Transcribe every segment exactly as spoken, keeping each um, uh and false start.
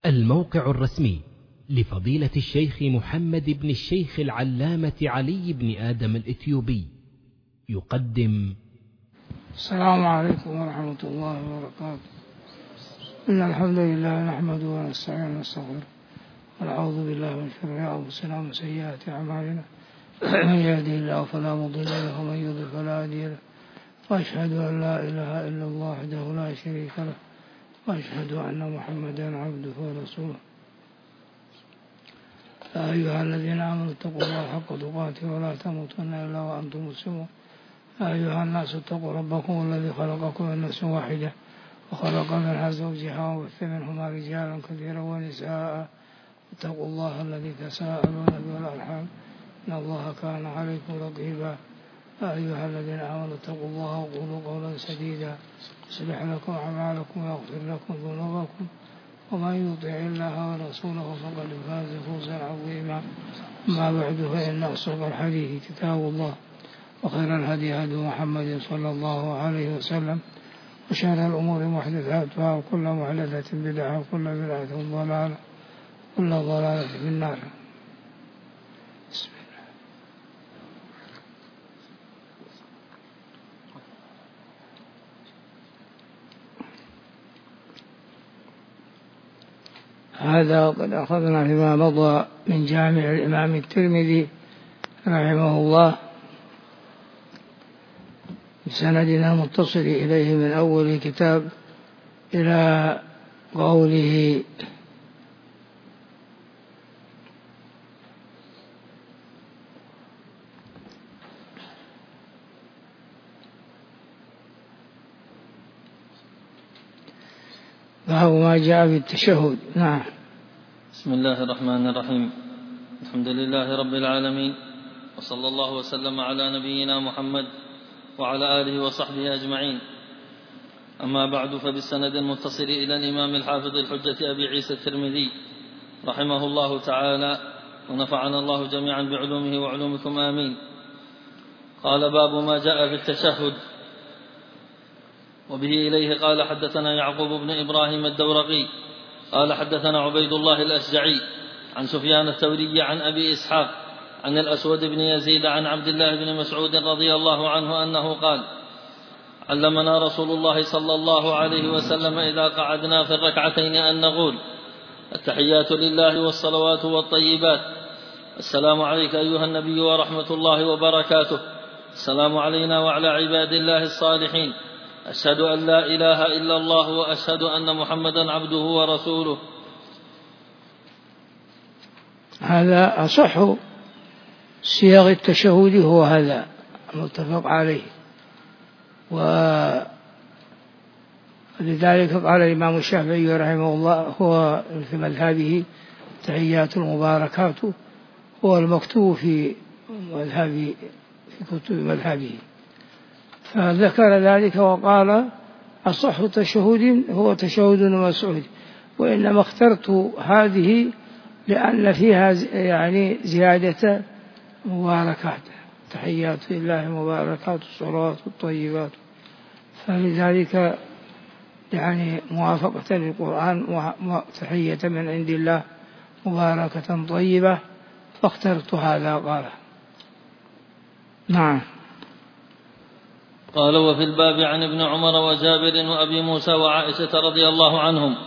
الموقع الرسمي لفضيلة الشيخ محمد بن الشيخ العلامة علي بن آدم الإثيوبي يقدم. السلام عليكم ورحمة الله وبركاته. إن الحمد لله نحمده ونستعينه ونستغفره ونعوذ بالله من شرور أنفسنا ومن سيئات أعمالنا، من يهده الله فلا مضل له ومن يضلل فلا هادي له، وأشهد أن لا إله إلا الله وحده لا شريك له، وأشهد أن محمدا عبده ورسوله. يا أيها الذين آمنوا اتقوا الله حق تقاته ولا تموتن إلا وأنتم مسلمون. يا أيها الناس اتقوا ربكم الذي خلقكم من نفس واحدة وخلق منها زوجها وبث منهما رجالا كثيرا ونساء، اتقوا الله الذي تساءلون به والأرحام إن الله كان عليكم رقيبا. يا أيها الذين آمنوا اتقوا الله وقولوا قولا سديدا يصلح لكم أعمالكم ويغفر لكم ذنوبكم، ومن يطع الله ورسوله فقد فاز فوزا عظيما. أما بعد، فإن أصدق الحديث كتاب الله، وخير الهدي هدي محمد صلى الله عليه وسلم، وشر الأمور محدثاتها، وكل محدثة بدعة، وكل بدعة ضلالة، وكل ضلالة في النار. بسم الله. هذا قد أخذنا فيما مضى من جامع الإمام الترمذي رحمه الله بسندنا المتصل إليه من أول الكتاب إلى قوله: باب ما جاء في التشهد. نعم. بسم الله الرحمن الرحيم. الحمد لله رب العالمين، وصلى الله وسلم على نبينا محمد وعلى آله وصحبه أجمعين. أما بعد، فبالسند المتصل إلى الإمام الحافظ الحجة أبي عيسى الترمذي رحمه الله تعالى، ونفعنا الله جميعا بعلومه وعلومكم آمين. قال: باب ما جاء في التشهد. وبه إليه قال: حدثنا يعقوب بن إبراهيم الدورقي قال: حدثنا عبيد الله الأشجعي عن سفيان الثوري عن أبي إسحاق عن الأسود بن يزيد عن عبد الله بن مسعود رضي الله عنه أنه قال: علمنا رسول الله صلى الله عليه وسلم إذا قعدنا في الركعتين أن نقول: التحيات لله والصلوات والطيبات، السلام عليك أيها النبي ورحمة الله وبركاته، السلام علينا وعلى عباد الله الصالحين، أشهد أن لا إله إلا الله وأشهد أن محمدا عبده ورسوله. هذا أصح صيغ التشهد، هو هذا المتفق عليه، ولذلك قال الإمام الشافعي رحمه الله هو في مذهبه تحيات المباركات، هو المكتوب في مذهب في كتب مذهبه، فذكر ذلك وقال: أصح تشهد هو تشهد مسعود، وإنما اخترت هذه لأن فيها يعني زيادة مباركات، تحيات لله مباركات الصلوات الطيبات، فلذلك يعني موافقة للقرآن تحية من عند الله مباركة طيبة، فاخترت هذا. قال: نعم. قال: وفي الباب عن ابن عمر وجابر وأبي موسى وعائشة رضي الله عنهم.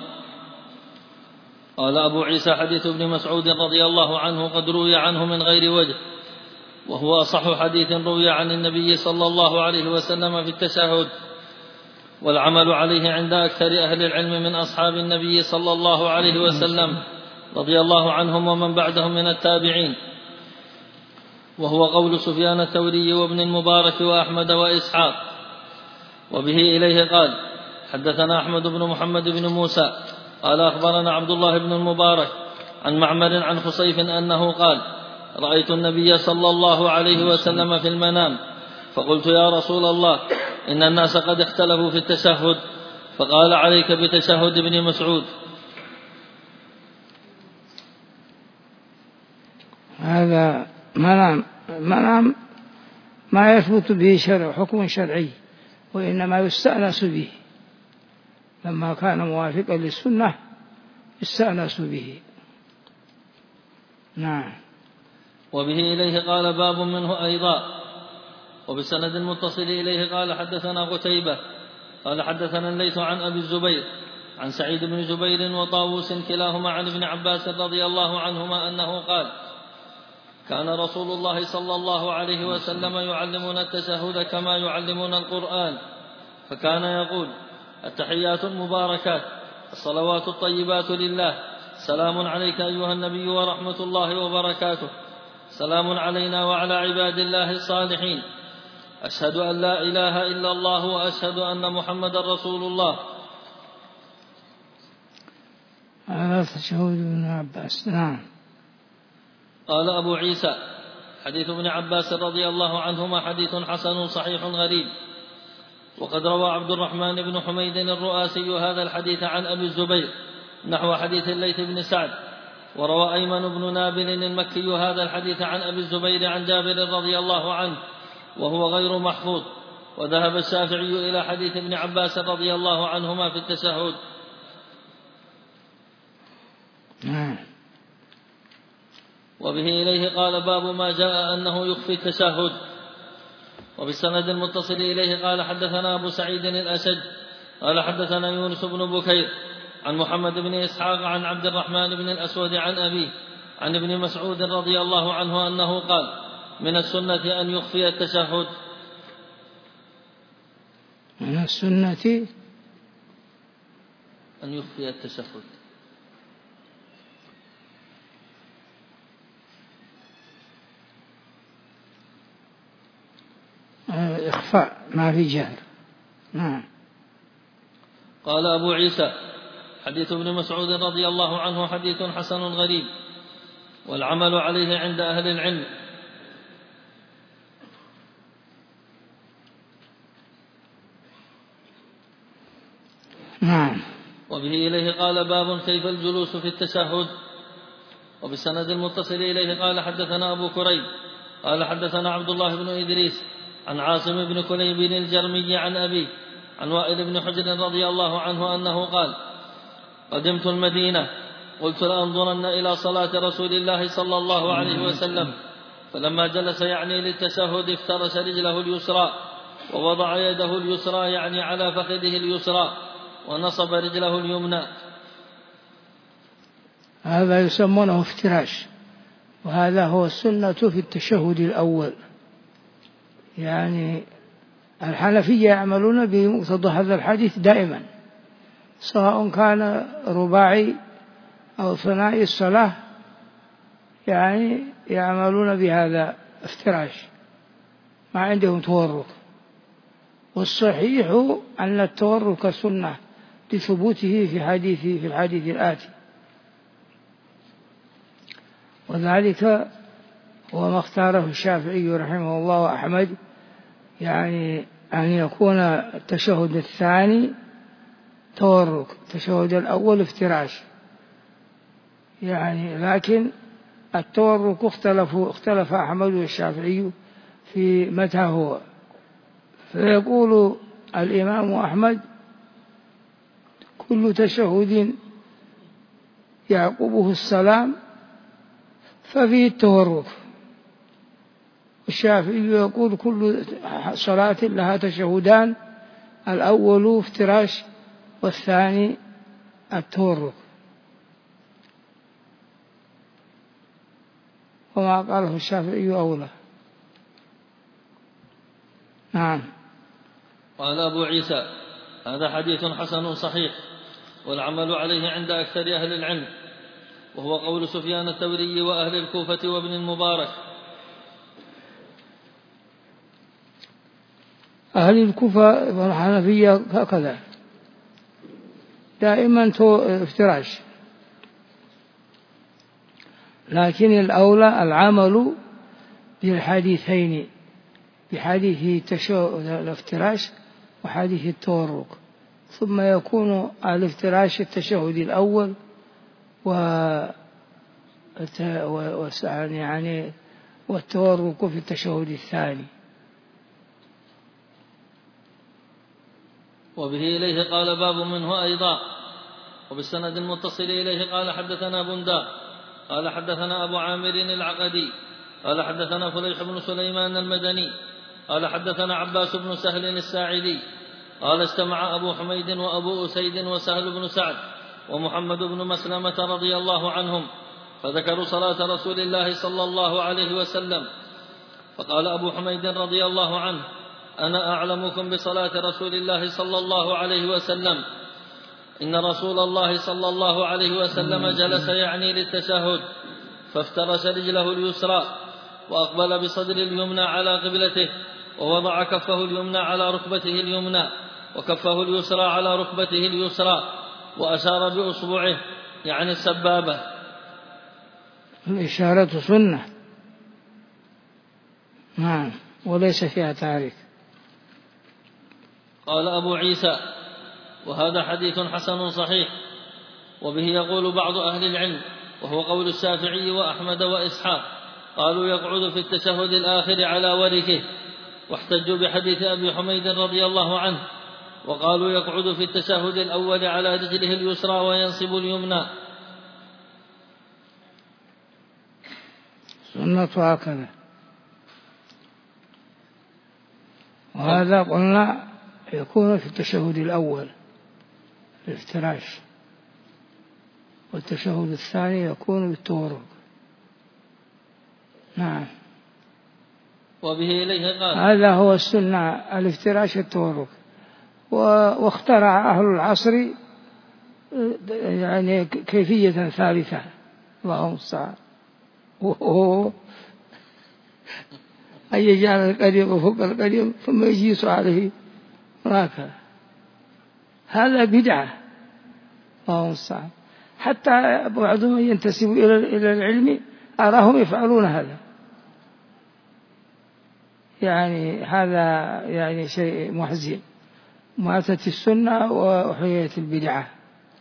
قال أبو عيسى: حديث ابن مسعود رضي الله عنه قد روي عنه من غير وجه، وهو أصح حديث روي عن النبي صلى الله عليه وسلم في التشهد، والعمل عليه عند أكثر أهل العلم من أصحاب النبي صلى الله عليه وسلم رضي الله عنهم ومن بعدهم من التابعين، وهو قول سفيان الثوري وابن المبارك وأحمد وإسحاق. وبه إليه قال: حدثنا أحمد بن محمد بن موسى قال: أخبرنا عبد الله بن المبارك عن معمر عن خصيف أنه قال: رأيت النبي صلى الله عليه وسلم في المنام، فقلت: يا رسول الله، إن الناس قد اختلفوا في التشهد، فقال: عليك بتشهد ابن مسعود. هذا منام منام ما يثبت به شرع حكم شرعي، وإنما يستأنس به، لما كان موافقا للسنة استأنسوا به. نعم. وبه إليه قال باب منه أيضا. وبسند المتصل إليه قال حدثنا قتيبة قال حدثنا الليث عن أبي الزبير عن سعيد بن جبير وطاووس كلاهما عن ابن عباس رضي الله عنهما أنه قال كان رسول الله صلى الله عليه وسلم يعلمنا التشهد كما يعلمنا القرآن، فكان يقول التحيات المباركات الصلوات الطيبات لله، سلام عليك أيها النبي ورحمة الله وبركاته، سلام علينا وعلى عباد الله الصالحين، أشهد أن لا إله إلا الله وأشهد أن محمد رسول الله. هذا تشهد ابن عباس. نعم. قال أبو عيسى حديث ابن عباس رضي الله عنهما حديث حسن صحيح غريب. وقد روى عبد الرحمن بن حميد الرؤاسي هذا الحديث عن أبي الزبير نحو حديث الليث بن سعد. وروى أيمن بن نابل المكي هذا الحديث عن أبي الزبير عن جابر رضي الله عنه وهو غير محفوظ. وذهب الشافعي إلى حديث ابن عباس رضي الله عنهما في التشهد. وبه إليه قال باب ما جاء أنه يخفي التشهد. وبالسند المتصل إليه قال حدثنا أبو سعيد الأشج قال حدثنا يونس بن بكير عن محمد بن إسحاق عن عبد الرحمن بن الأسود عن أبيه عن ابن مسعود رضي الله عنه أنه قال من السنة أن يخفي التشهد. من السنة أن يخفي التشهد. إخفاء ما في جهر. نعم. قال أبو عيسى حديث ابن مسعود رضي الله عنه حديث حسن غريب والعمل عليه عند أهل العلم. نعم. وبه إليه قال باب كيف الجلوس في التشهد. وبالسند المتصل إليه قال حدثنا أبو كريب قال حدثنا عبد الله بن إدريس عن عاصم بن كليب الجرمي عن أبيه عن وائل بن حجر رضي الله عنه أنه قال قدمت المدينة قلت لأنظرن إلى صلاة رسول الله صلى الله عليه وسلم، فلما جلس يعني للتشهد افترش رجله اليسرى ووضع يده اليسرى يعني على فخذه اليسرى ونصب رجله اليمنى. هذا يسمونه افتراش، وهذا هو السنة في التشهد الأول. يعني الحنفية يعملون بمقتضى هذا الحديث دائما، سواء كان رباعي أو ثنائي الصلاة، يعني يعملون بهذا افتراش، ما عندهم تورك. والصحيح أن التورك سنة لثبوته في حديث في الحديث الآتي، وذلك هو ما اختاره الشافعي رحمه الله وأحمد، يعني أن يكون التشهد الثاني تورك، التشهد الأول افتراش. يعني لكن التورك اختلفوا اختلف أحمد والشافعي في متى هو. فيقول الإمام أحمد كل تشهد يعقبه السلام ففيه التورك. الشافعي يقول كل صلاة لها تشهدان، الأول افتراش والثاني التورك، وما قاله الشافعي أولى. نعم. قال أبو عيسى هذا حديث حسن صحيح والعمل عليه عند أكثر أهل العلم، وهو قول سفيان الثوري وأهل الكوفة وابن المبارك. أهل الكوفة والحنفية هكذا دائما افتراش، لكن الأولى العمل بالحديثين، بحديث تشهد الافتراش وحديث التورك، ثم يكون الافتراش التشهد الأول و يعني والتورك في التشهد الثاني. وبه إليه قال باب منه أيضا. وبالسند المتصل إليه قال حدثنا بندار قال حدثنا أبو عامر العقدي قال حدثنا فليح بن سليمان المدني قال حدثنا عباس بن سهل الساعدي قال اجتمع أبو حميد وأبو أسيد وسهل بن سعد ومحمد بن مسلمة رضي الله عنهم فذكروا صلاة رسول الله صلى الله عليه وسلم، فقال أبو حميد رضي الله عنه: أنا أعلمكم بصلاة رسول الله صلى الله عليه وسلم، إن رسول الله صلى الله عليه وسلم جلس يعني للتشهد فافترش رجله اليسرى وأقبل بصدر اليمنى على قبلته ووضع كفه اليمنى على ركبته اليمنى وكفه اليسرى على ركبته اليسرى وأشار بأصبعه يعني السبابة. الإشارة سنة، نعم، وليس فيها تعريف. قال أبو عيسى: وهذا حديث حسن صحيح، وبه يقول بعض أهل العلم، وهو قول الشافعي وأحمد وإسحاق، قالوا يقعد في التشهد الآخر على وركه، واحتجوا بحديث أبي حميد رضي الله عنه، وقالوا يقعد في التشهد الأول على رجله اليسرى وينصب اليمنى. سنة هكذا. وهذا قلنا يكون في التشهد الأول الافتراش، والتشهد الثاني يكون بالتورك. نعم. وبه إليه قال: هذا هو السنة، الافتراش التورك. واخترع أهل العصر يعني كيفية ثالثة، اللهم المستعان، وهو أن يجعل القديم فوق القديم ثم يجيس عليه هكذا. هذا بدعة، اللهم المستعان. حتى بعضهم ينتسب إلى العلم أراهم يفعلون هذا، يعني هذا يعني شيء محزن. ماتت السنة وحيت البدعة.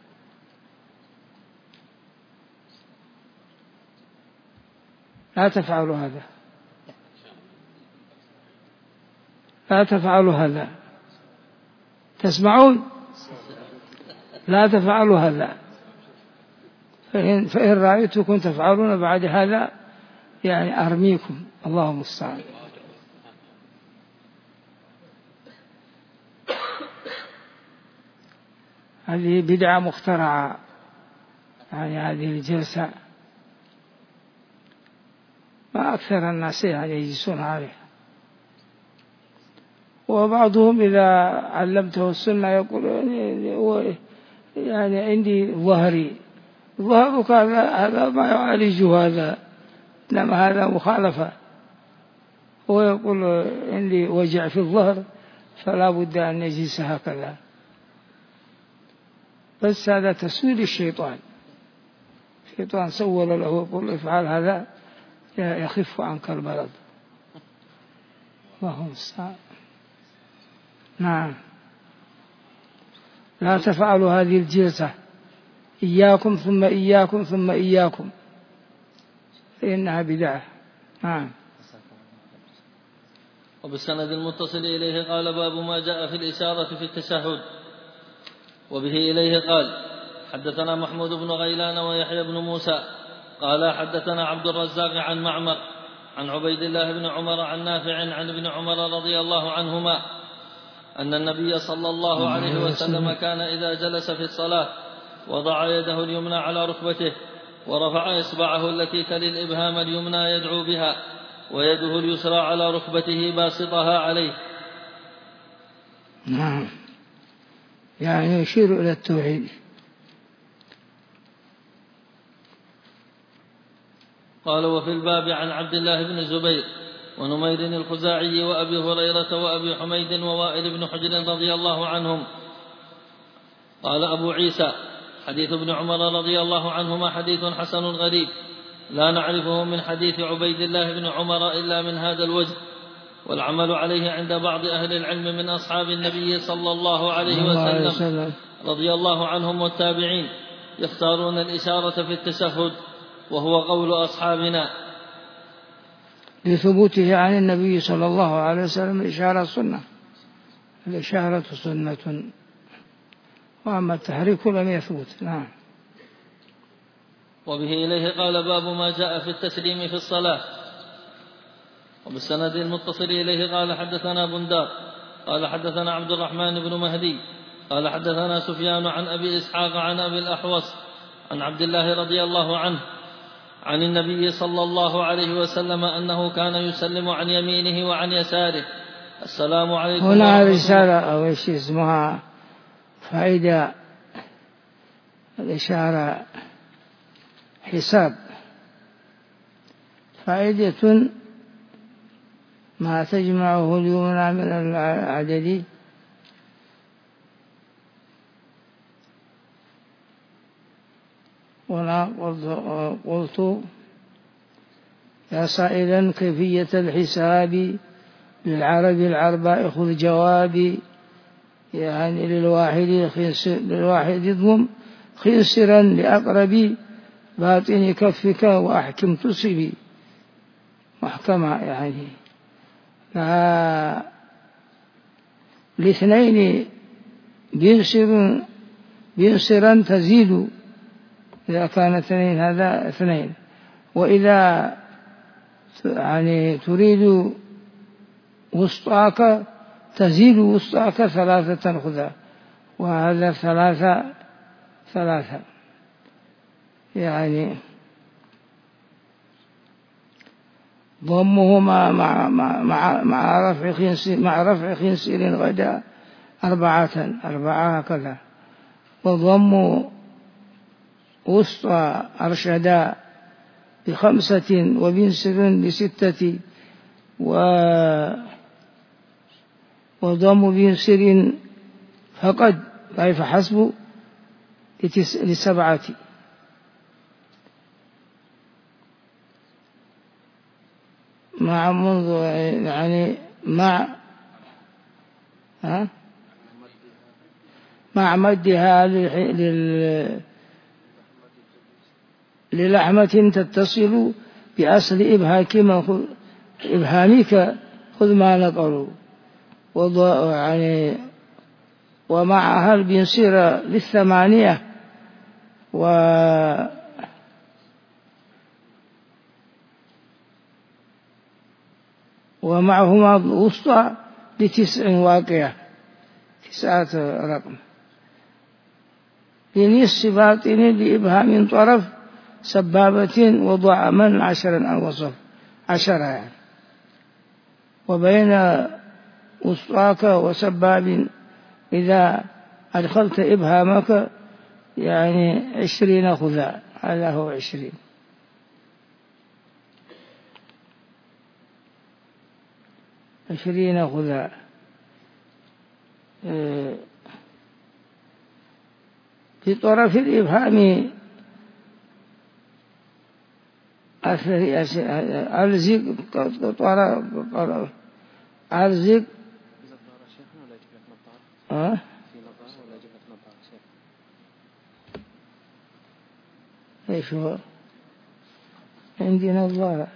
لا تفعلوا هذا، لا تفعلوا هذا، تسمعون؟ لا تفعلوا هذا، فإن, فإن رأيتكم تفعلون بعد هذا يعني أرميكم، اللهم المستعان. هذه بدعة مخترعة، يعني هذه الجلسة ما أكثر الناس يعني يجلسون عليها. وبعضهم إذا علمته السنة يقول يعني عندي ظهري، ظهرك هذا ما يعالجه هذا، إنما هذا مخالفة. هو يقول عندي وجع في الظهر فلا بد أن يجلس هكذا، بس هذا تسويل الشيطان. الشيطان سول له يقول افعل هذا يخف عنك المرض، اللهم المستعان. نعم. لا تفعلوا هذه الجلسة، إياكم ثم إياكم ثم إياكم، فإنها بدعة. نعم. وبالسند المتصل إليه قال: باب ما جاء في الإشارة في التشهد. وبه إليه قال: حدثنا محمود بن غيلان ويحيى بن موسى قال حدثنا عبد الرزاق عن معمر عن عبيد الله بن عمر عن نافع عن ابن عمر رضي الله عنهما أن النبي صلى الله عليه وسلم كان إذا جلس في الصلاة وضع يده اليمنى على ركبته ورفع إصبعه التي تلي الإبهام اليمنى يدعو بها، ويده اليسرى على ركبته باسطها عليه. نعم، يعني يشير إلى التوحيد. قال: وفي الباب عن عبد الله بن الزبير ونمير الخزاعي وأبي هريرة وأبي حميد ووائل بن حجر رضي الله عنهم. قال أبو عيسى: حديث ابن عمر رضي الله عنهما حديث حسن غريب، لا نعرفه من حديث عبيد الله بن عمر إلا من هذا الوجه، والعمل عليه عند بعض أهل العلم من أصحاب النبي صلى الله عليه وسلم رضي الله عنهم والتابعين، يختارون الإشارة في التشهد، وهو قول أصحابنا لثبوته عن النبي صلى الله عليه وسلم. الإشارة سنة، الإشارة سنة، وأما التحريك لم يثبت. نعم. وبه إليه قال باب ما جاء في التسليم في الصلاة. وبالسند المتصل إليه قال حدثنا بندار قال حدثنا عبد الرحمن بن مهدي قال حدثنا سفيان عن أبي إسحاق عن أبي الأحوص عن عبد الله رضي الله عنه عن النبي صلى الله عليه وسلم أنه كان يسلم عن يمينه وعن يساره السلام عليكم. هنا رسالة أو إيش اسمها فائدة الإشارة حساب، فائدة ما تجمعه اليمنى من العدد ولا قلت يا سائلا كيفية الحساب للعرب العرباء خذ جوابي، يعني للواحد للواحد اضم خنسرا لأقرب باطن كفك وأحكم تصبي محكمة، يعني لا الاثنين بينصر بينصرا تزيد إذا كان اثنين هذا اثنين، وإذا يعني تريد وسطاك تزيد وسطاك ثلاثة خذها، وهذا ثلاثة ثلاثة يعني ضمهما مع مع مع مع رفع خنصير مع رفع خنصير غدا أربعة أربعة هكذا، وضم وسطى أرشدا بخمسة وبنسر بستة و وضم بنسر فقد كيف حسب لسبعة، مع منذ يعني مع ها مع مدها لل للحمة تتصل بأصل إبهاكما إبهامك خذ ما نقروا، يعني ومعها البنصير للثمانية و ومعهما الوسطى لتسع واقعة تسعة رقم لنصف باطن لإبهام طرف سبابة وضع من عشرا أو وصف عشرة يعني، وبين وسطاك وسباب إذا أدخلت إبهامك يعني عشرين خذا، هذا هو عشرين. عشرين خذا في طرف الإبهام ألزق طرف ألزق أه؟ إيش هو عندي نظارة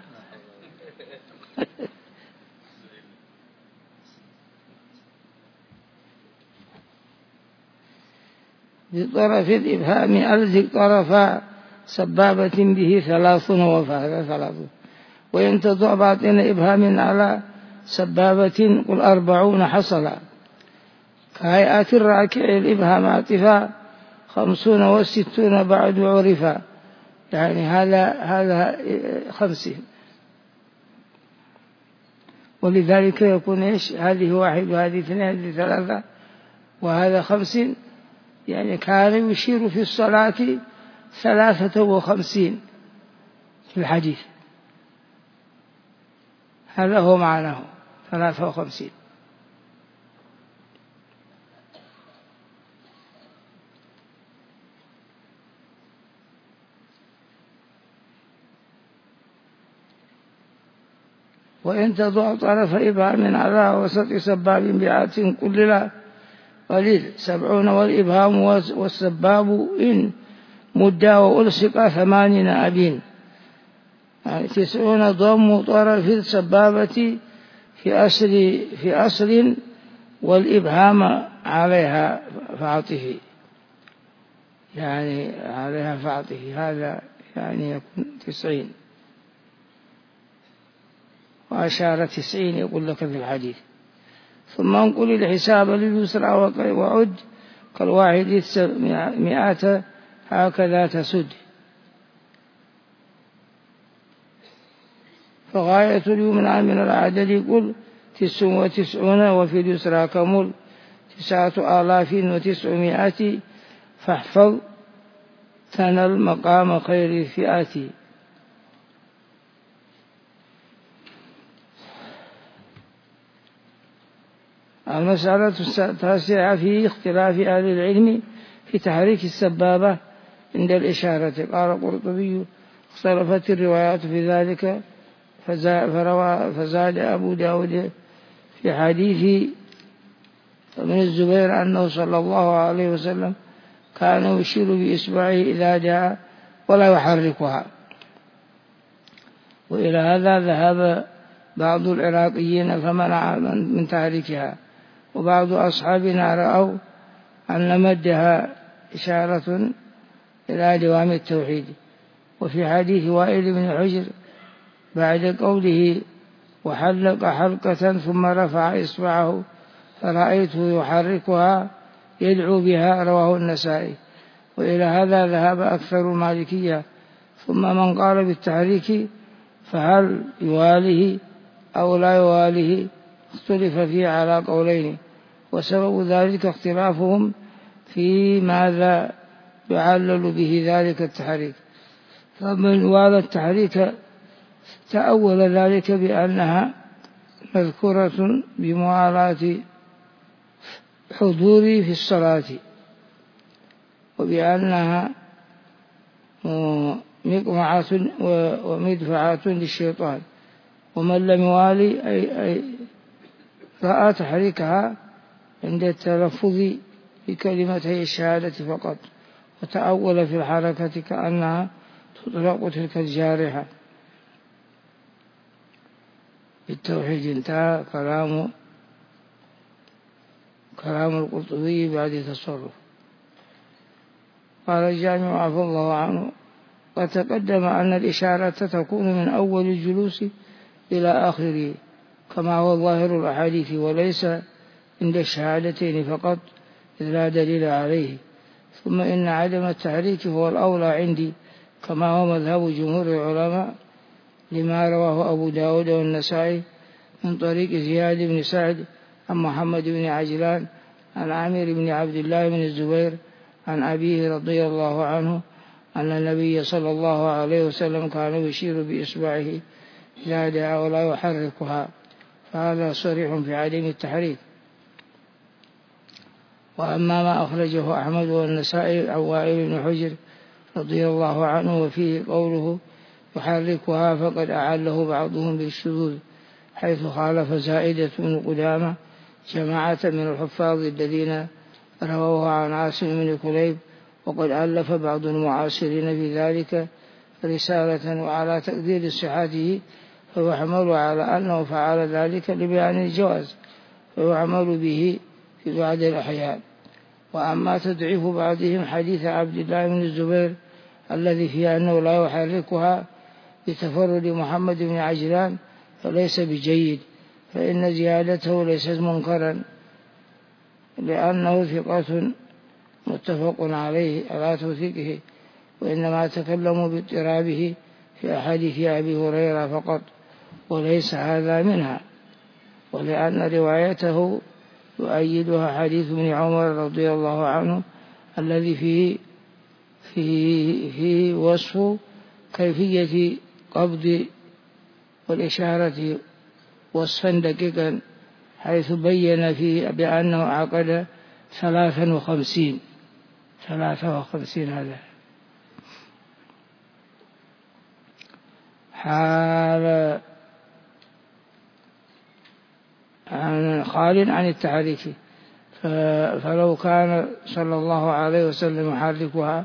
بطرف الإبهام ألزق طرف سبابة به ثلاثون وفهذا ثلاثون، وإن تضع باطن إبهام على سبابة قل أربعون حصلا، كهيئات الراكع الإبهام عاطفة خمسون وستون بعد عرفا، يعني هذا هذا خمسين، ولذلك يكون إيش هذه واحد وهذه اثنين هذه ثلاثة وهذا خمسين، يعني كان يشير في الصلاة ثلاثة وخمسين في الحديث، هذا هو معناه ثلاثة وخمسين. وإن تضع طرف إبهام على وسط سباب بعات كل قليل سبعون والإبهام والسباب إن مدى وألصق ثمانين أبين، يعني تسعون ضم طرف السبابة في أصل في أصل والإبهام عليها فعطه يعني عليها فأعطه، هذا يعني يكون تسعين، وأشار تسعين يقول لك في الحديث. ثم انقل الحساب لليسرى وعد كالواحد مئات هكذا تسد. فغاية اليمنى من العدد قل تسع وتسعون، وفي اليسرى كمل تسعة آلاف وتسعمائة، فاحفظ تنل مقام خير فئاتي. المسألة التاسعة في اختلاف أهل العلم في تحريك السبابة عند الإشارة. قال القرطبي اختلفت الروايات في ذلك، فزاد أبو داود في حديث ابن الزبير أنه صلى الله عليه وسلم كان يشير بإصبعه إذا جاء ولا يحركها. وإلى هذا ذهب بعض العراقيين فمنع من تحريكها، وبعض أصحابنا رأوا أن مدها إشارة إلى دوام التوحيد. وفي حديث وائل بن حجر بعد قوله وحلق حلقة ثم رفع إصبعه فرأيته يحركها يدعو بها، رواه النسائي. وإلى هذا ذهب أكثر المالكية. ثم من قال بالتحريك فهل يواله أو لا يواله اختلف فيه على قولين، وسبب ذلك اختلافهم في ماذا يعلل به ذلك التحريك. فمن والى التحريك تأول ذلك بأنها مذكورة بموالاة حضوري في الصلاة، وبأنها مقمعة ومدفعة للشيطان. ومن لم يوالي أي, أي رأى تحريكها عند التلفظ بكلمتي الشهادة فقط، وتأول في الحركة كأنها تطلق تلك الجارحة. بالتوحيد انتهى كلام كلام القرطبي بعد تصرف. قال الجامع عفى الله عنه قد تقدم أن الإشارة تكون من أول الجلوس إلى آخره كما هو ظاهر الأحاديث، وليس عند الشهادتين فقط إذ لا دليل عليه. ثم إن عدم التحريك هو الأولى عندي كما هو مذهب جمهور العلماء، لما رواه أبو داود والنسائي من طريق زياد بن سعد عن محمد بن عجلان عن عامر بن عبد الله بن الزبير عن أبيه رضي الله عنه أن النبي صلى الله عليه وسلم كان يشير بإصبعه إذا دعا ولا يحركها، فهذا صريح في عدم التحريك. وأما ما أخرجه أحمد والنسائي عن وائل بن حجر رضي الله عنه وفيه قوله يحركها فقد أعله بعضهم بالشذوذ، حيث خالف زائدة بن قدامة جماعة من الحفاظ الذين رووها عن عاصم بن كليب. وقد ألف بعض المعاصرين في ذلك رسالة وعلى تقدير صحته، فيحمل على أنه فعل ذلك لبيان الجواز، فيعمل به في بعض الأحيان. وأما تضعيف بعضهم حديث عبد الله بن الزبير الذي فيه أنه لا يحركها بتفرد محمد بن عجلان فليس بجيد، فإن زيادته ليست منكرا لأنه ثقة متفق عليه على توثيقه، وإنما تكلموا باضطرابه في أحاديث أبي هريرة فقط، وليس هذا منها. ولأن روايته يؤيدها حديث ابن عمر رضي الله عنه الذي فيه فيه, فيه وصف كيفية قبض والإشارة وصفا دقيقا، حيث بين فيه بأنه عقد ثلاثا وخمسين ثلاثة وخمسين هذا حال عن خال عن التحريك. فلو كان صلى الله عليه وسلم يحركها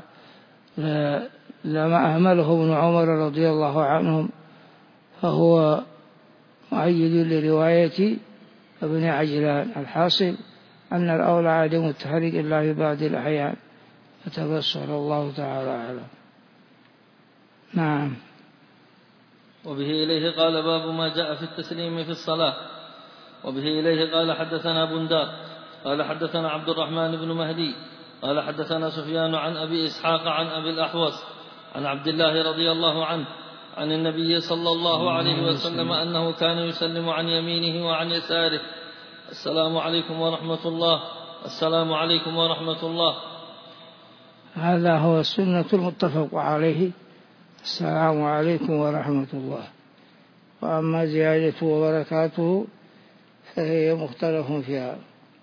لما أهمله ابن عمر رضي الله عنهم، فهو مؤيد لرواية ابن عجلان. الحاصل أن الأولى عدم التحريك إلا في بعض الأحيان، فتبصر الله تعالى أعلم. نعم. وبه إليه قال باب ما جاء في التسليم في الصلاة. وبه إليه قال حدثنا بندار قال حدثنا عبد الرحمن بن مهدي قال حدثنا سفيان عن أبي إسحاق عن أبي الأحوص عن عبد الله رضي الله عنه عن النبي صلى الله عليه وسلم أنه كان يسلم عن يمينه وعن يساره: السلام عليكم ورحمة الله، السلام عليكم ورحمة الله. هذا هو السنة المتفق عليه، السلام عليكم ورحمة الله. وأما زيادته وبركاته فهي مختلف فيها.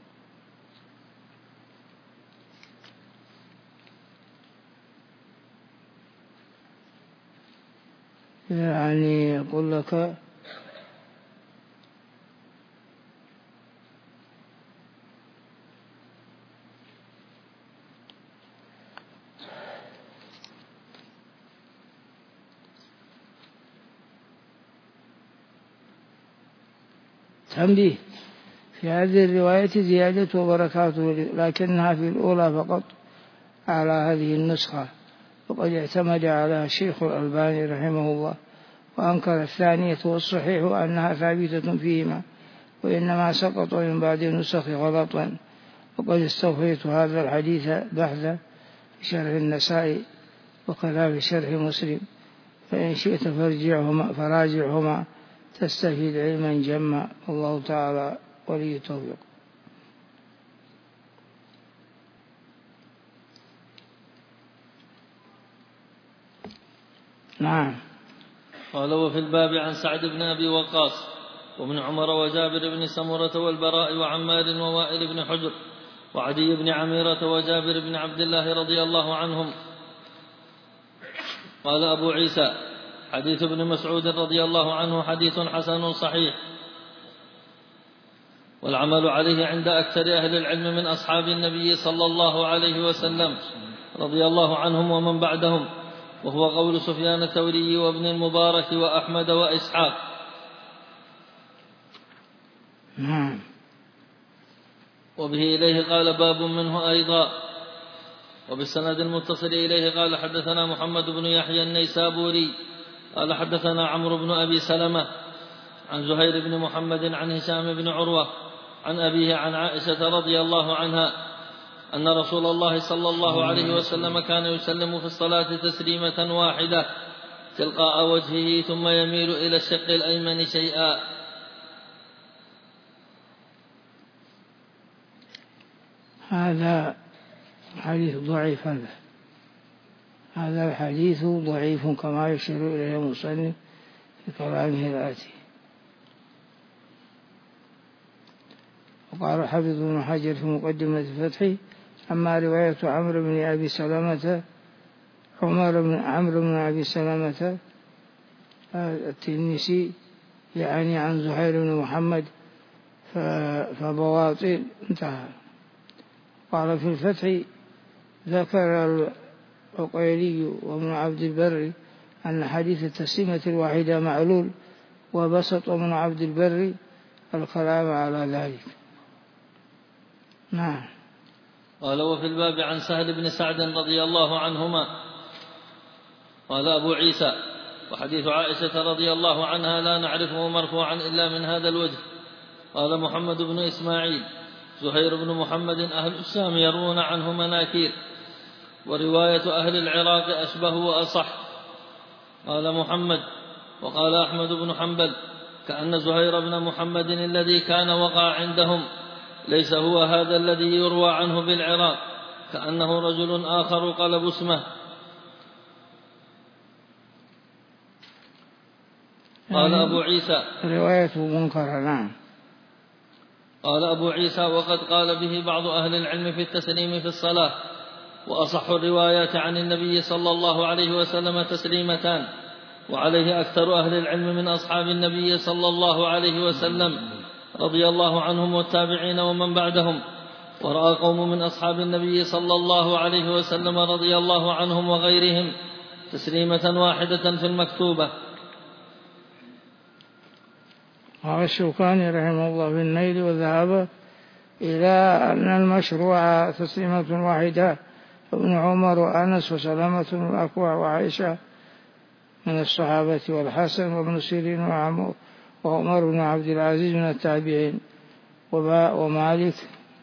يعني يقول لك تنبيه: في هذه الرواية زيادة وبركاته، لكنها في الأولى فقط على هذه النسخة، وقد اعتمد على الشيخ الألباني رحمه الله، وأنكر الثانية، والصحيح أنها ثابتة فيهما، وإنما سقط من بعد النسخ غلطا. وقد استوفيت هذا الحديث بحثا في شرح النسائي وكذا في شرح مسلم، فإن شئت فارجعهما فراجعهما تستفيد علما جما، الله تعالى ولي التوفيق. نعم. قال: وفي الباب عن سعد بن أبي وقاص وابن عمر وجابر بن سمرة والبراء وعمار ووائل بن حجر وعدي بن عميرة وجابر بن عبد الله رضي الله عنهم. قال أبو عيسى: حديث ابن مسعود رضي الله عنه حديث حسن صحيح، والعمل عليه عند أكثر أهل العلم من أصحاب النبي صلى الله عليه وسلم رضي الله عنهم ومن بعدهم، وهو قول سفيان الثوري وابن المبارك وأحمد وإسحاق. نعم. وبه إليه قال باب منه أيضا. وبالسند المتصل إليه قال حدثنا محمد بن يحيى النيسابوري قال حدثنا عمرو بن أبي سلمة عن زهير بن محمد عن هشام بن عروة عن أبيه عن عائشة رضي الله عنها أن رسول الله صلى الله عليه وسلم كان يسلم في الصلاة تسليمة واحدة تلقاء وجهه ثم يميل إلى الشق الأيمن شيئا. هذا حديث ضعيف. هذا هذا الحديث ضعيف كما يشير إليه المصنف في كلامه الآتي. وقال حافظ بن حجر في مقدمة الفتح: أما رواية عمرو بن أبي سلمة عمر بن عمرو بن أبي سلمة التنسي يعني عن زهير بن محمد فبواطل. انتهى. قال في الفتح: ذكر العقيلي وابن عبد البر أن حديث التسليمة الواحدة معلول، وبسط ابن عبد البر الكلام على ذلك. نعم. قال: وفي الباب عن سهل بن سعد رضي الله عنهما. قال أبو عيسى: وحديث عائشة رضي الله عنها لا نعرفه مرفوعا إلا من هذا الوجه. قال محمد بن إسماعيل: زهير بن محمد أهل الشام يروون عنه مناكير، ورواية أهل العراق أشبه وأصح. قال محمد: وقال أحمد بن حنبل: كأن زهير بن محمد الذي كان وقع عندهم ليس هو هذا الذي يروى عنه بالعراق، كأنه رجل آخر قلب اسمه. قال أبو عيسى: رواية منكرة. نعم. قال أبو عيسى: وقد قال به بعض أهل العلم في التسليم في الصلاة، وأصح الروايات عن النبي صلى الله عليه وسلم تسليمتان، وعليه أكثر أهل العلم من أصحاب النبي صلى الله عليه وسلم رضي الله عنهم والتابعين ومن بعدهم. ورأى قوم من أصحاب النبي صلى الله عليه وسلم رضي الله عنهم وغيرهم تسليمة واحدة في المكتوبة. قال الشوكاني رحمه الله في النيل: وذهب إلى أن المشروع تسليمة واحدة، وابن عمر وأنس وسلامة بن الأكوع وعائشة من الصحابة، والحسن وابن سيرين وعمر بن عبد العزيز من التابعين، ومالك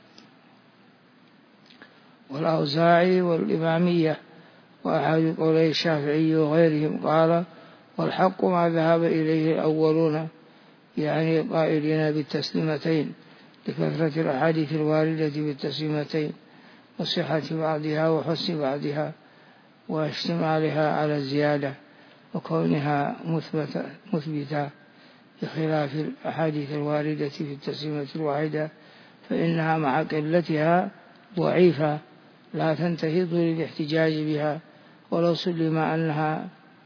والأوزاعي والإمامية وأحد قولي الشافعي وغيرهم. قال: والحق ما ذهب إليه الأولون، يعني قائلين بالتسليمتين لكثرة الأحاديث الواردة بالتسليمتين وصحة بعضها وحسن بعضها واشتمالها على الزيادة وكونها مثبتة, مثبتة بخلاف الأحاديث الواردة في التسليمة الواحدة، فإنها مع قلتها ضعيفة لا تنتهض للاحتجاج بها، ولو سلم أنها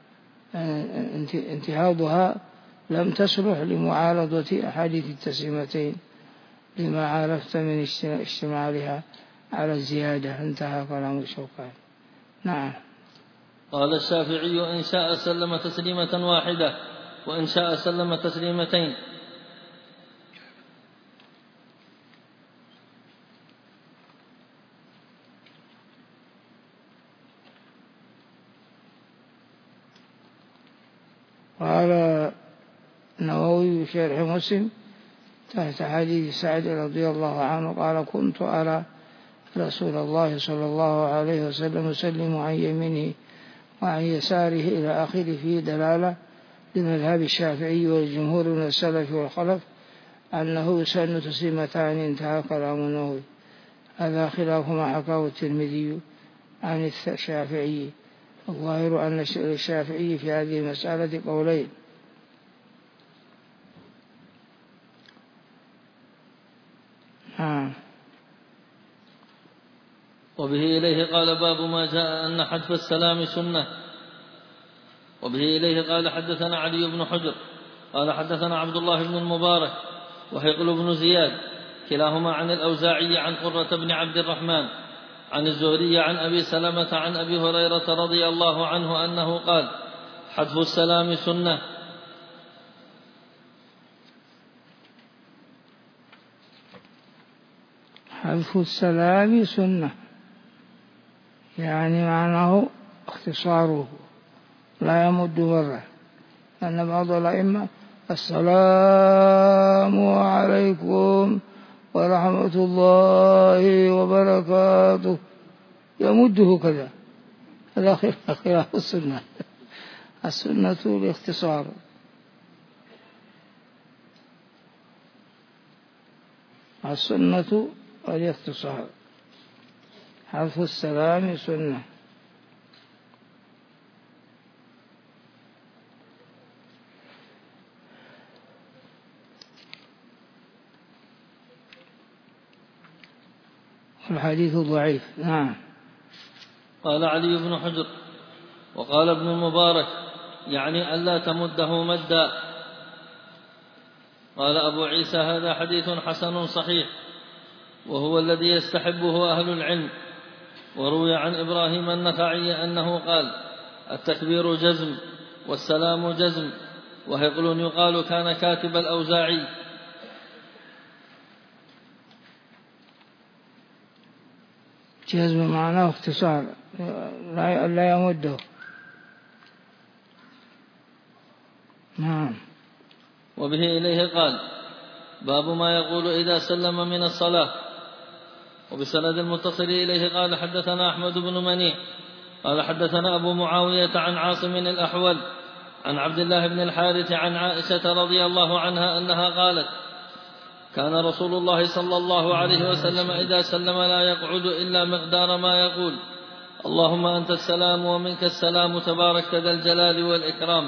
انتهاضها لم تصلح لمعارضة أحاديث التسليمتين لما عرفت من اشتمالها على الزيادة. انتهى كلام الشوكاني. نعم. قال الشافعي: إن شاء سلم تسليمة واحدة، وإن شاء سلم تسليمتين. قال النووي في شرح مسلم تحت حديث سعد رضي الله عنه قال: كنت أرى رسول الله صلى الله عليه وسلم يسلم عن يمينه وعن يساره إلى آخره، فيه دلالة لمذهب الشافعي والجمهور من السلف والخلف أنه يسن تسليمتان. انتهى كلام النووي. هذا خلاف ما حكاه الترمذي عن الشافعي. الظاهر أن الشافعي في هذه المسألة قولين. آه. وبه إليه قال: باب ما جاء أن حذف السلام سنة. وبه إليه قال: حدثنا علي بن حجر قال حدثنا عبد الله بن المبارك وحقل بن زياد كلاهما عن الأوزاعي عن قرة بن عبد الرحمن عن الزهري عن أبي سلمة عن أبي هريرة رضي الله عنه أنه قال: حذف السلام سنة. حذف السلام سنة يعني معناه اختصاره لا يمد مرة، أن بعض الأئمة السلام عليكم ورحمة الله وبركاته يمده كذا، هذا خلاف السنة. السنة الاختصار. السنة الاختصار. حذف السلام سنة. الحديث ضعيف. نعم. قال علي بن حجر وقال ابن المبارك يعني ألا تمده مدا. قال أبو عيسى: هذا حديث حسن صحيح، وهو الذي يستحبه أهل العلم. وروي عن إبراهيم النخعي أنه قال: التكبير جزم والسلام جزم. وهقل يقال كان كاتب الأوزاعي. جزم معناه اختصار لا يمده. نعم. وبه إليه قال: باب ما يقول إذا سلم من الصلاة. وبسند المتصل إليه قال: حدثنا أحمد بن منيع قال حدثنا أبو معاوية عن عاصم الأحول عن عبد الله بن الحارث عن عائشة رضي الله عنها أنها قالت: كان رسول الله صلى الله عليه وسلم إذا سلم لا يقعد إلا مقدار ما يقول: اللهم أنت السلام ومنك السلام تبارك ذا الجلال والإكرام.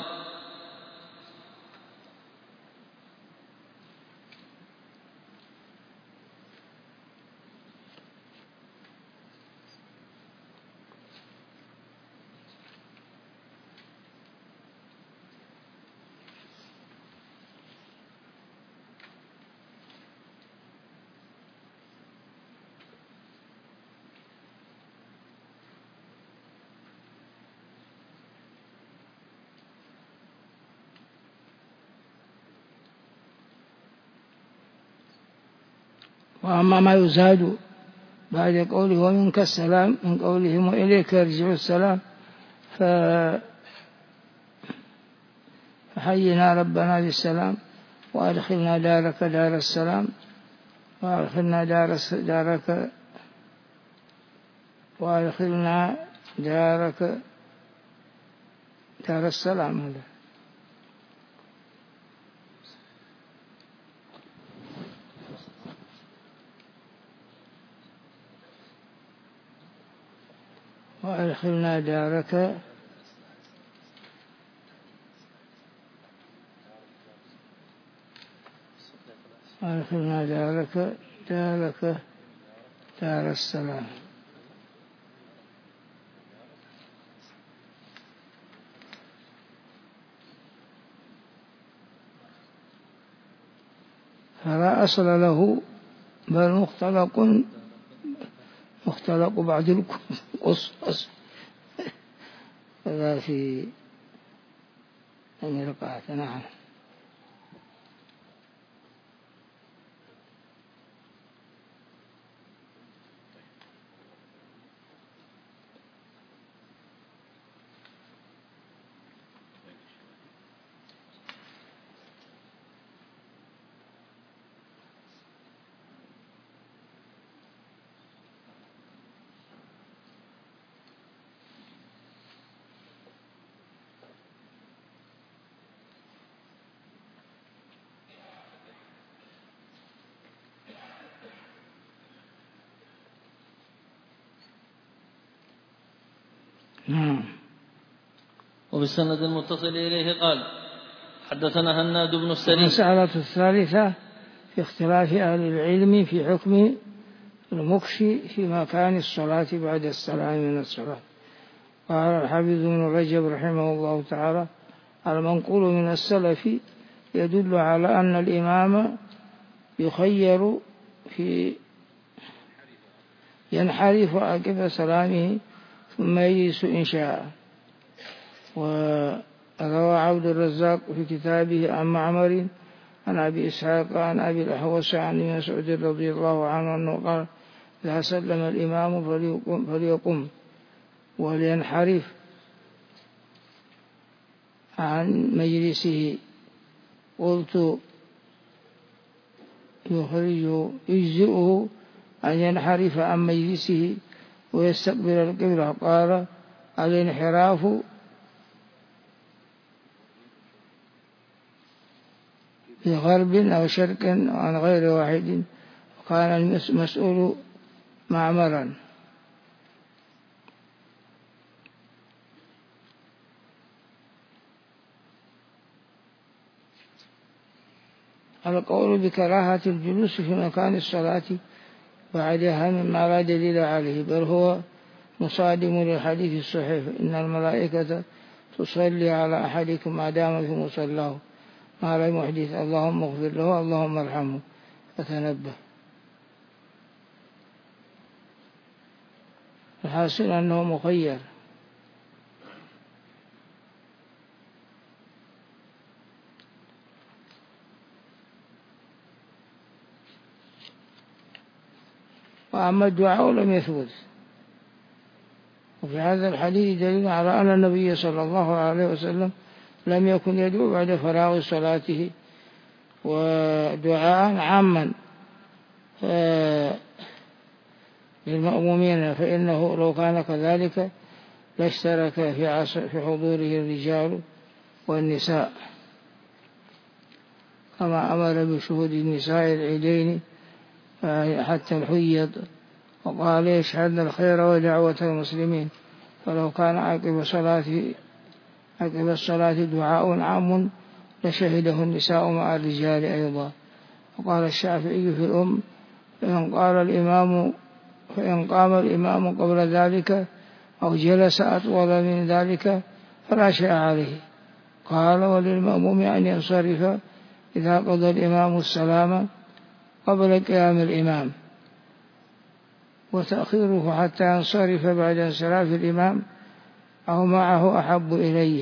وأما ما يزاد بعد قوله ومنك السلام، من قولهم وإليك يرجع السلام، فحينا ربنا بالسلام وأدخلنا دارك دار السلام، وأدخلنا دار دارك وأدخلنا دارك دار السلام. هذا وأدخلنا دارك وأدخلنا دارك دارك دار السلام. فلا أصل له، بل مختلق مختلق بعد القصص. هذا في أن رقعة. نعم. نعم. وبالسند المتصل إليه قال حدثنا هناد بن السري. المسألة الثالثة في اختلاف أهل العلم في حكم المكش في مكان الصلاة بعد السلام من الصلاة. قال الحافظ ابن رجب رحمه الله تعالى المنقول من السلف يدل على أن الإمام يخير في ينحرف عقب سلامه ثم يجلس إن شاء. وروى عبد الرزاق في كتابه عن معمر عن أبي إسحاق عن أبي الأحوص عن ابن مسعود رضي الله عنه أنه قال إذا سلم الإمام فليقم, فليقم ولينحرف عن مجلسه. قلت يخرج يجزئه أن ينحرف عن مجلسه ويستقبل القبلة. قال الانحراف في غرب أو شرق عن غير واحد. وكان المسؤول معمرا. القول بكراهة الجلوس في مكان الصلاة بعدها مما لا دليل عليه، بل هو مصادم للحديث الصحيح إن الملائكة تصلي على أحدكم ما دام في مصلاه ما لم يحدث اللهم اغفر له اللهم ارحمه. فتنبه. الحاصل أنه مخير. وأما الدعاء لم يثبت. وفي هذا الحديث دليل على أن النبي صلى الله عليه وسلم لم يكن يدعو بعد فراغ صلاته ودعاء عاما للمأمومين، فإنه لو كان كذلك لاشترك في في حضوره الرجال والنساء كما أمر بشهود النساء العيدين حتى الحيض، وقال يشهدن الخير ودعوة المسلمين. فلو كان عقب صلاة عقب الصلاة دعاء عام لشهده النساء مع الرجال أيضا. وقال الشافعي في الأم فإن قال الإمام فإن قام الإمام قبل ذلك أو جلس أطول من ذلك فلا شيء عليه. قال وللمأموم أن ينصرف إذا قضى الإمام السلام قبل قيام الإمام، وتأخيره حتى ينصرف بعد انصراف الإمام أو معه أحب إليه،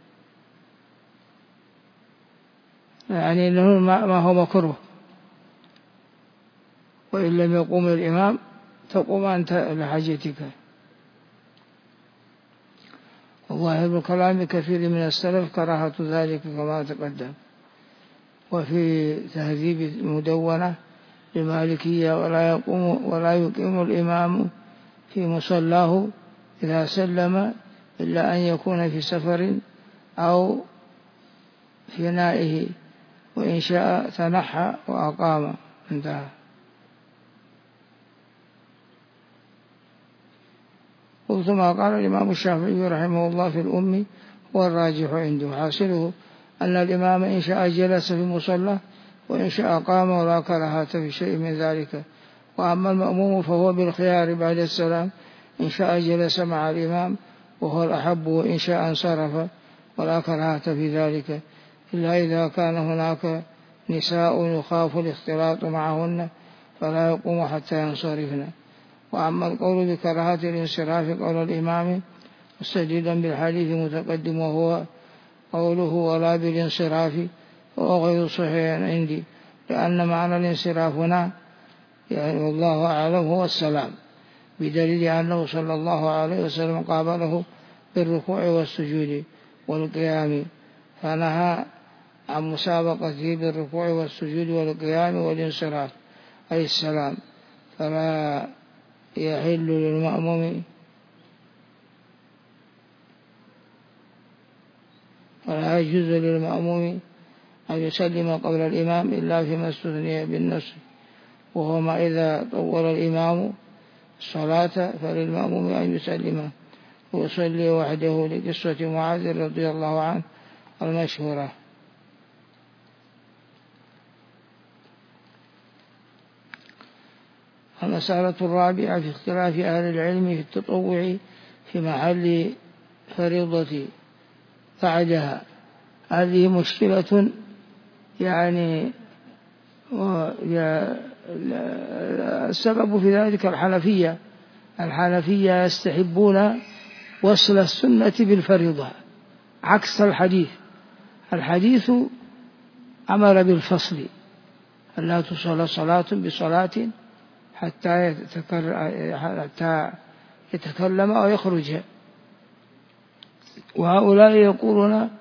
يعني أنه ما هو مكروه. وإن لم يقوم الإمام تقوم أنت لحاجتك. وظاهر الكلام كثير من السلف كراهة ذلك كما تقدم. وفي تهذيب المدونة لمالكية ولا يقوم ولا يقيم الإمام في مصلاه إذا سلم إلا أن يكون في سفر أو في نائه، وإن شاء تنحى وأقام. انتهى. قلت ما قال الإمام الشافعي رحمه الله في الأم هو الراجح عنده، حاصله أن الإمام إن شاء جلس في مصلى وإن شاء قام ولا كراهة في شيء من ذلك. وأما المأموم فهو بالخيار بعد السلام، إن شاء جلس مع الإمام وهو الأحب، وإن شاء انصرف ولا كراهة في ذلك، إلا إذا كان هناك نساء يخاف الاختلاط معهن فلا يقوم حتى ينصرفن. وأما القول بكراهة الانصراف قول الإمام مستدلا بالحديث المتقدم وهو قوله ولا بالانصراف، وهو غير صحيح عندي، لأن معنى الانصراف هنا يعني والله أعلم هو السلام، بدليل أنه صلى الله عليه وسلم قابله بالركوع والسجود والقيام، فنهى عن مسابقته بالركوع والسجود والقيام والانصراف أي السلام. فلا يحل للمأموم ولا يجوز للمأموم أن يسلم قبل الإمام إلا فيما استثني بالنص، وهو ما إذا طول الإمام الصلاة فللمأموم أن يسلم ويصلي وحده، لقصة معاذ رضي الله عنه المشهورة. المسألة الرابعة في اختلاف أهل العلم في التطوع في محل فريضة بعدها. هذه مشكلة يعني السبب في ذلك الحنفية. الحنفية يستحبون وصل السنة بالفريضة عكس الحديث. الحديث أمر بالفصل، ألا تصل صلاة بصلاة حتى يتكلم أو يخرج. وهؤلاء يقولون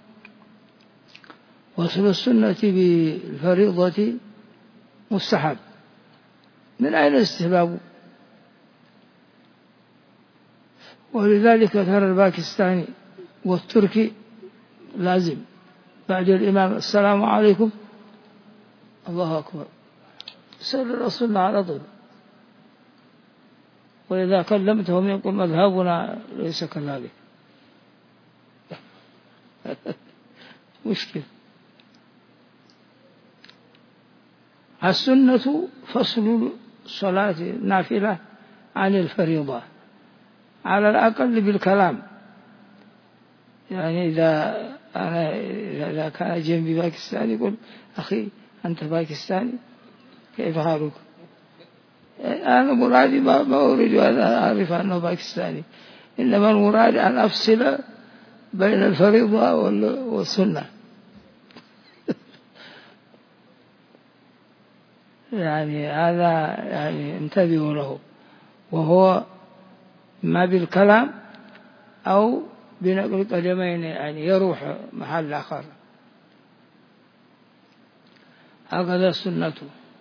وصل السنة بالفريضة مستحب. من أين الاستحباب؟ ولذلك ترى الباكستاني والتركي لازم بعد الإمام السلام عليكم الله أكبر سأل الرسول على طول، وإذا كلمتهم يقول مذهبنا ليس كذلك. مشكلة. السنة فصل صلاة النافلة عن الفريضة على الأقل بالكلام. يعني إذا أنا إذا كان جنبي باكستاني يقول أخي أنت باكستاني كيف حالك؟ أنا مرادي ما أريد أن أعرف أنه باكستاني، إنما المراد أن أفصل بين الفريضة والسنة. يعني هذا يعني انتبهوا له، وهو ما بالكلام أو بنقل قدمين يعني يروح محل آخر. هكذا السنة.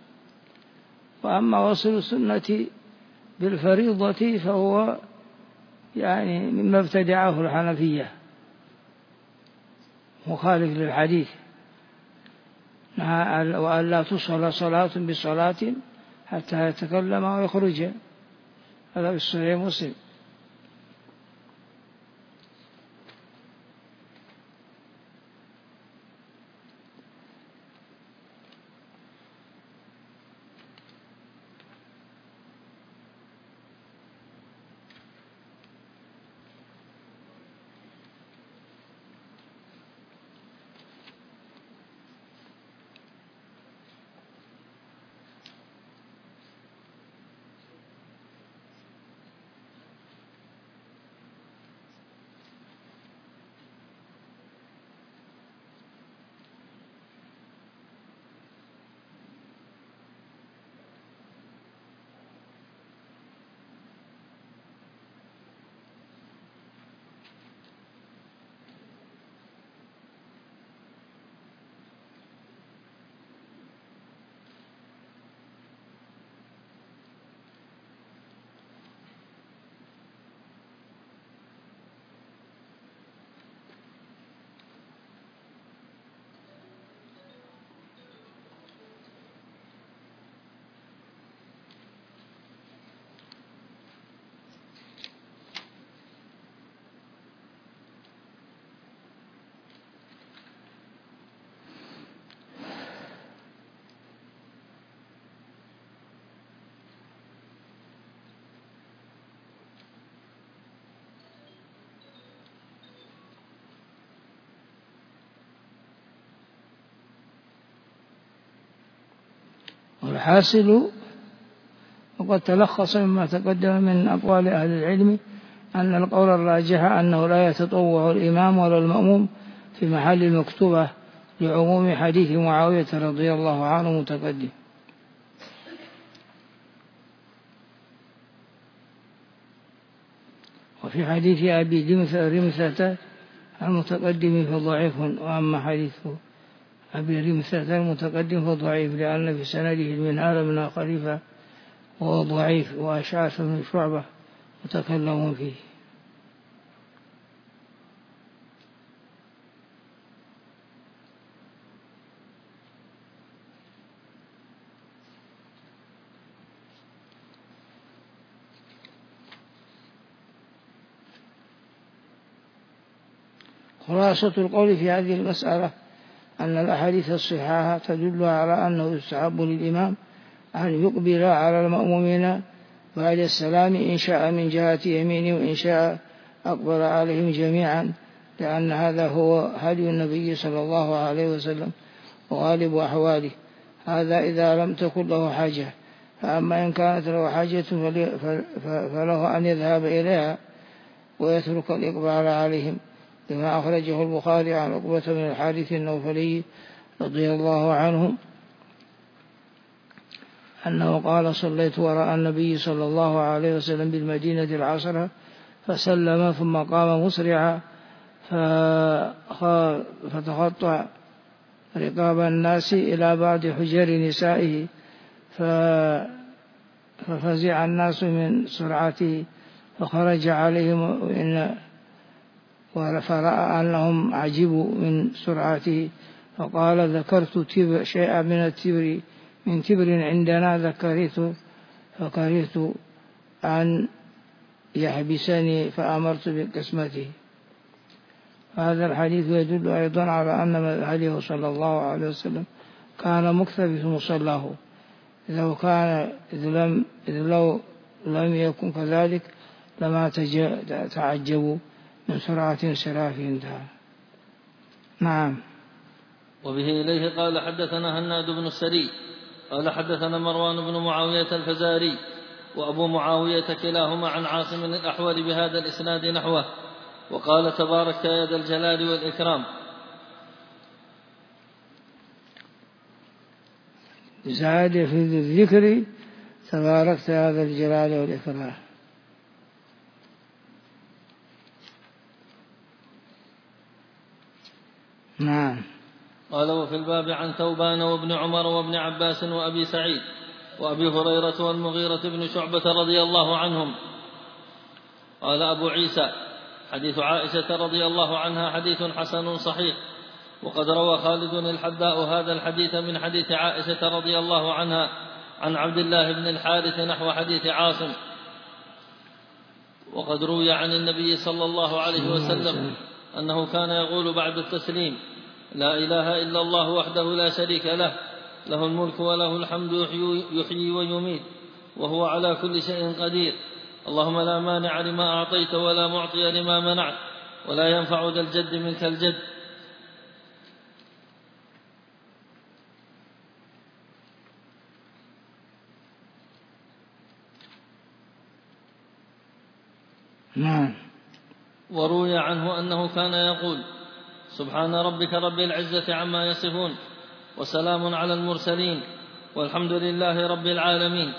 وأما وصل السنة بالفريضة فهو يعني مما ابتدعه الحنفية مخالف للحديث، وأن لا تصل صلاة بصلاة حتى يتكلم ويخرج. هذا في الصحيح مسلم. والحاصل وقد تلخص مما تقدم من أقوال أهل العلم أن القول الراجح أنه لا يتطوع الإمام ولا المأموم في محل المكتوبة لعموم حديث معاوية رضي الله عنه متقدم. وفي حديث أبي رمثة المتقدم فضعيف، وأما حديث أبي رمثة المتقدم فضعيف لأن في سنده المنهال بن خليفة وهو ضعيف، وأشعث بن شعبة متكلم فيه. خلاصة القول في هذه المسألة أن الأحاديث الصحاحة تدل على أنه يستحب للإمام أن يقبل على المأمومين بعد السلام إن شاء من جهة يمينه وإن شاء أقبل عليهم جميعا، لأن هذا هو هدي النبي صلى الله عليه وسلم وغالب أحواله، هذا إذا لم تكن له حاجة. فأما إن كانت له حاجة فله أن يذهب إليها ويترك الإقبال عليهم، لما أخرجه البخاري عن عقبة بن الحارث النوفلي رضي الله عنه أنه قال: صليت وراء النبي صلى الله عليه وسلم بالمدينة العصر فسلم ثم قام مسرعا فتخطى رقاب الناس إلى بعض حجر نسائه ففزع الناس من سرعته فخرج عليهم وإن فرأى أنهم عجبوا من سرعته فقال: ذكرت تبر شيئا من التبر من تبر عندنا ذكرته فكرهت أن يحبسني فأمرت بقسمته. هذا الحديث يدل أيضا على أن هديه صلى الله عليه وسلم كان مكث في مصلاه، لو كان إذ لم, إذ لو لم يكن كذلك لما تعجبوا من سرعة انصرافه انتهى. نعم. وبه إليه قال: حدثنا هناد بن السري قال حدثنا مروان بن معاوية الفزاري وأبو معاوية كلاهما عن عاصم الأحول بهذا الإسناد نحوه، وقال: تبارك يا ذا الجلال والإكرام. زاد في الذكر: تبارك يا ذا الجلال والإكرام. نعم. قال: وفي الباب عن ثوبان وابن عمر وابن عباس وأبي سعيد وأبي هريرة والمغيرة بن شعبة رضي الله عنهم. قال أبو عيسى: حديث عائشة رضي الله عنها حديث حسن صحيح، وقد روى خالد الحذاء هذا الحديث من حديث عائشة رضي الله عنها عن عبد الله بن الحارث نحو حديث عاصم. وقد روي عن النبي صلى الله عليه وسلم أنه كان يقول بعد التسليم: لا إله إلا الله وحده لا شريك له، له الملك وله الحمد يحيي ويميت وهو على كل شيء قدير، اللهم لا مانع لما أعطيت ولا معطي لما منعت ولا ينفع ذا الجد منك الجد. نعم. وروي عنه أنه كان يقول: سبحان ربك رب العزة عما يصفون وسلام على المرسلين والحمد لله رب العالمين.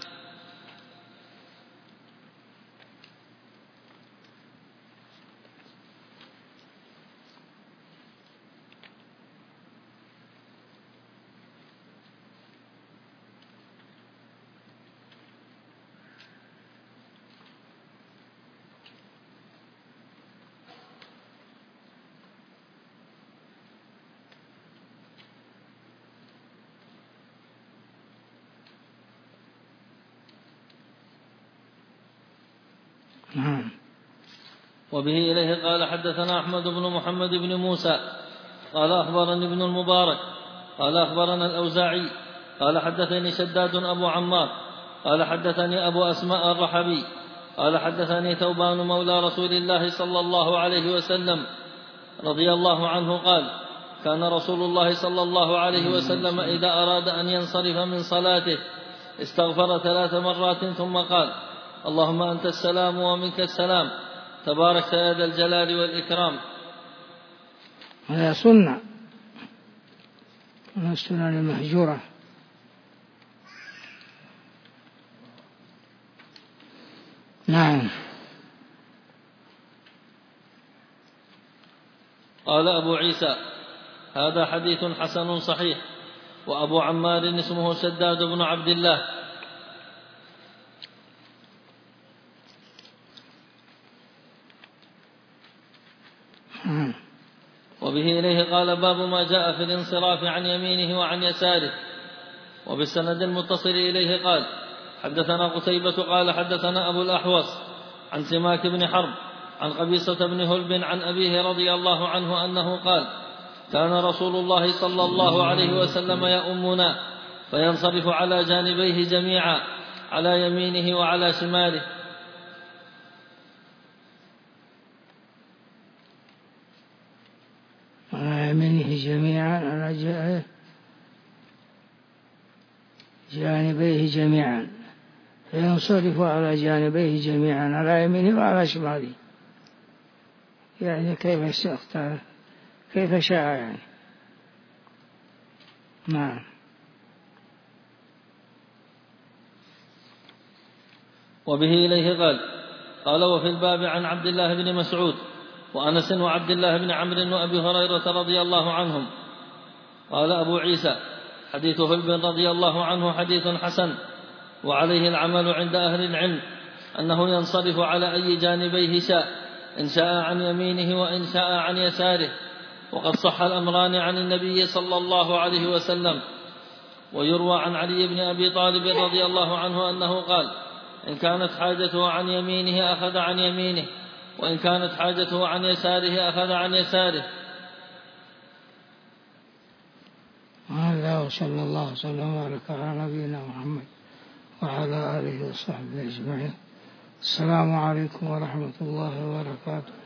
نعم. وبه إليه قال: حدثنا أحمد بن محمد بن موسى قال أخبرني ابن المبارك قال أخبرنا الأوزاعي قال حدثني شداد أبو عمار قال حدثني أبو أسماء الرحبي قال حدثني ثوبان مولى رسول الله صلى الله عليه وسلم رضي الله عنه قال: كان رسول الله صلى الله عليه وسلم إذا أراد أن ينصرف من صلاته استغفر ثلاث مرات ثم قال: اللهم أنت السلام ومنك السلام تبارك يا ذا الجلال والإكرام. هذا سنة من السنن المهجورة. نعم. قال أبو عيسى: هذا حديث حسن صحيح. وأبو عمار اسمه شداد بن عبد الله. وبه إليه قال: باب ما جاء في الانصراف عن يمينه وعن يساره. وبالسند المتصل إليه قال: حدثنا قتيبة قال حدثنا أبو الأحوص عن سماك بن حرب عن قبيصة بن هلب عن أبيه رضي الله عنه أنه قال: كان رسول الله صلى الله عليه وسلم يؤمنا فينصرف على جانبيه جميعا على يمينه وعلى شماله. على يمينه جميعا على جانبيه جميعا فينصرف على جانبيه جميعا على يمينه وعلى شماله، يعني كيف اختار كيف شاء يعني. نعم. وبه إليه قال: قال: وفي الباب عن عبد الله بن مسعود وأنس وعبد الله بن عمرو وأبي هريرة رضي الله عنهم. قال أبو عيسى: حديث هلب رضي الله عنه حديث حسن، وعليه العمل عند أهل العلم أنه ينصرف على أي جانبيه شاء، إن شاء عن يمينه وإن شاء عن يساره. وقد صح الأمران عن النبي صلى الله عليه وسلم. ويروى عن علي بن أبي طالب رضي الله عنه أنه قال: إن كانت حاجته عن يمينه أخذ عن يمينه، وإن كانت حاجته عن يساره أخذ عن يساره. هذا وصلى الله وسلم وبارك على نبينا محمد وعلى آله وصحبه أجمعين. السلام عليكم ورحمة الله وبركاته.